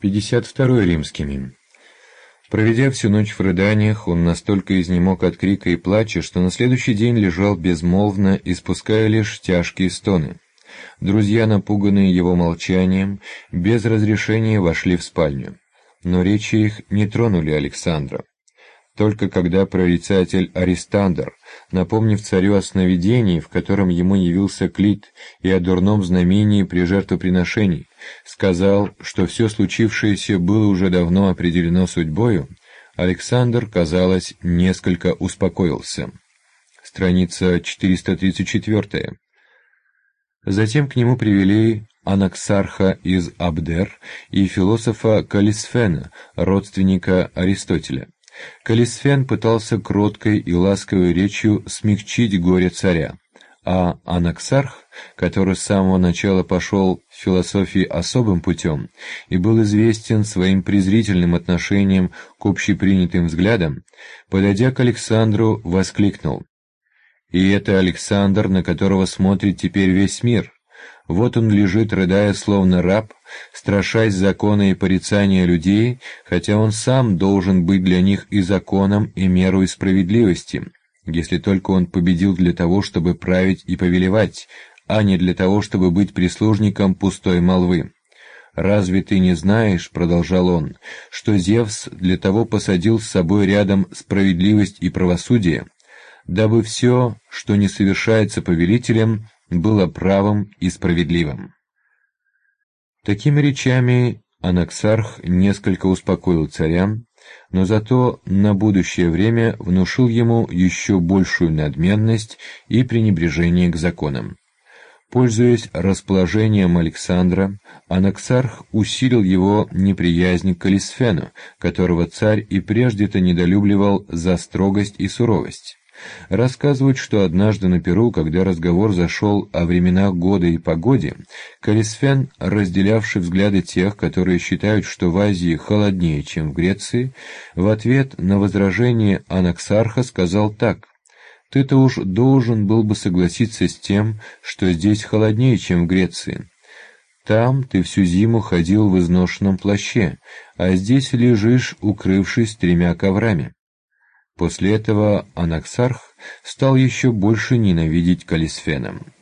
52 римскими. Проведя всю ночь в рыданиях, он настолько изнемог от крика и плача, что на следующий день лежал безмолвно, испуская лишь тяжкие стоны. Друзья, напуганные его молчанием, без разрешения вошли в спальню. Но речи их не тронули Александра. Только когда прорицатель Аристандр, напомнив царю о сновидении, в котором ему явился Клит, и о дурном знамении при жертвоприношении, сказал, что все случившееся было уже давно определено судьбою, Александр, казалось, несколько успокоился. Страница 434. Затем к нему привели Анаксарха из Абдер и философа Калисфена, родственника Аристотеля. Калисфен пытался кроткой и ласковой речью смягчить горе царя, а Анаксарх, который с самого начала пошел в философии особым путем и был известен своим презрительным отношением к общепринятым взглядам, подойдя к Александру, воскликнул: «И это Александр, на которого смотрит теперь весь мир. Вот он лежит, рыдая, словно раб, страшась закона и порицания людей, хотя он сам должен быть для них и законом, и мерой справедливости, если только он победил для того, чтобы править и повелевать, а не для того, чтобы быть прислужником пустой молвы. Разве ты не знаешь, — продолжал он, — что Зевс для того посадил с собой рядом справедливость и правосудие, дабы все, что не совершается повелителем, было правым и справедливым». Такими речами Анаксарх несколько успокоил царя, но зато на будущее время внушил ему еще большую надменность и пренебрежение к законам. Пользуясь расположением Александра, Анаксарх усилил его неприязнь к Калисфену, которого царь и прежде-то недолюбливал за строгость и суровость. Рассказывают, что однажды на пиру, когда разговор зашел о временах года и погоде, Калисфен, разделявший взгляды тех, которые считают, что в Азии холоднее, чем в Греции, в ответ на возражение Анаксарха сказал так: «Ты-то уж должен был бы согласиться с тем, что здесь холоднее, чем в Греции. Там ты всю зиму ходил в изношенном плаще, а здесь лежишь, укрывшись 3 коврами». После этого Анаксарх стал еще больше ненавидеть Калисфена.